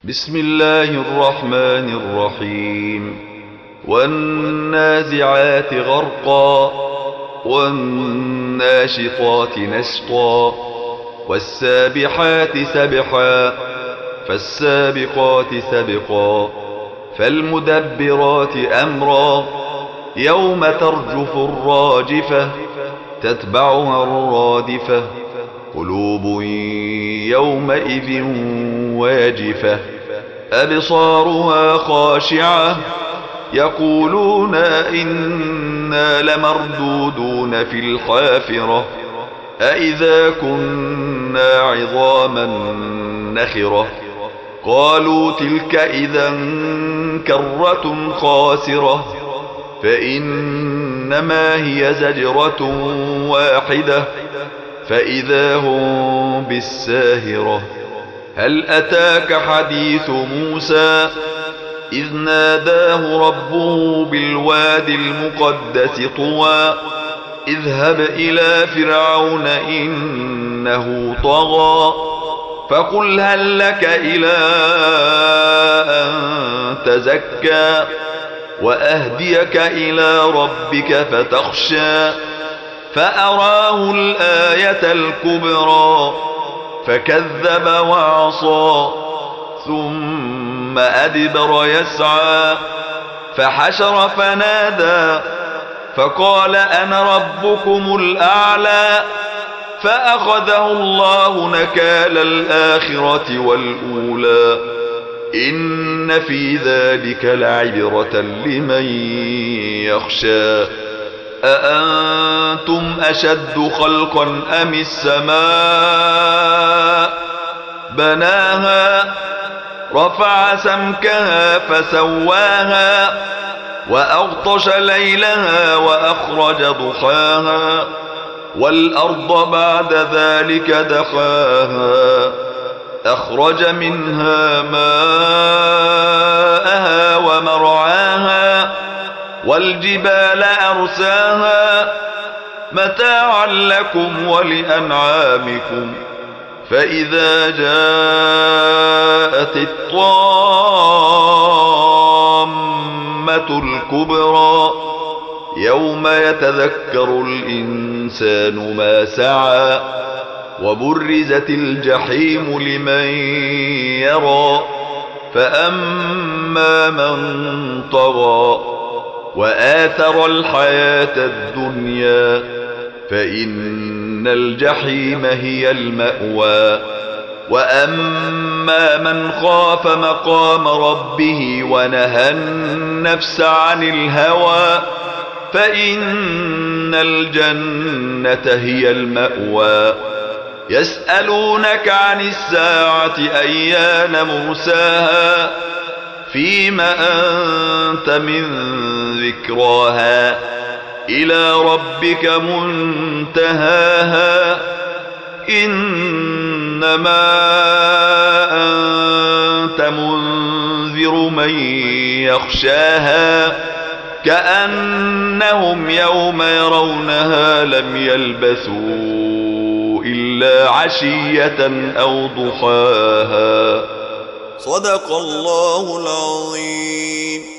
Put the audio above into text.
بسم الله الرحمن الرحيم. والنازعات غرقا والناشطات نشطا والسابحات سبحا فالسابقات سبقا فالمدبرات أمرا يوم ترجف الراجفة تتبعها الرادفة قلوب يومئذ واجفة أبصارها خاشعة يقولون إنا لمردودون في الحافرة أإذا كنا عظاما نخرة قالوا تلك إذا كرة خاسرة فإنما هي زجرة واحدة فإذا هم بالساهرة هل أتاك حديث موسى إذ ناداه ربه بالواد المقدس طوى اذهب إلى فرعون إنه طغى فقل هل لك إلى أن تزكى وأهديك إلى ربك فتخشى فأراه الآية الكبرى فكذب وعصى ثم أدبر يسعى فحشر فنادى فقال أنا ربكم الأعلى فأخذه الله نكال الآخرة والأولى إن في ذلك لعبرة لمن يخشى أأنتم أشد خلقا أم السماء بناها رفع سمكها فسواها وأغطش ليلها وأخرج ضحاها والأرض بعد ذلك دحاها أخرج منها ماءها ومرعاها والجبال أرساها متاعا لكم ولأنعامكم فإذا جاءت الطامة الكبرى يوم يتذكر الإنسان ما سعى وبرزت الجحيم لمن يرى فأما من طغى وآثر الحياة الدنيا فإن الجحيم هي المأوى وأما من خاف مقام ربه ونهى النفس عن الهوى فإن الجنة هي المأوى يسألونك عن الساعة أيان مرساها فيم أنت من ذكراها إلى ربك منتهاها إنما أنت منذر من يخشاها كأنهم يوم يرونها لم يلبثوا إلا عشية أو ضحاها. صدق الله العظيم.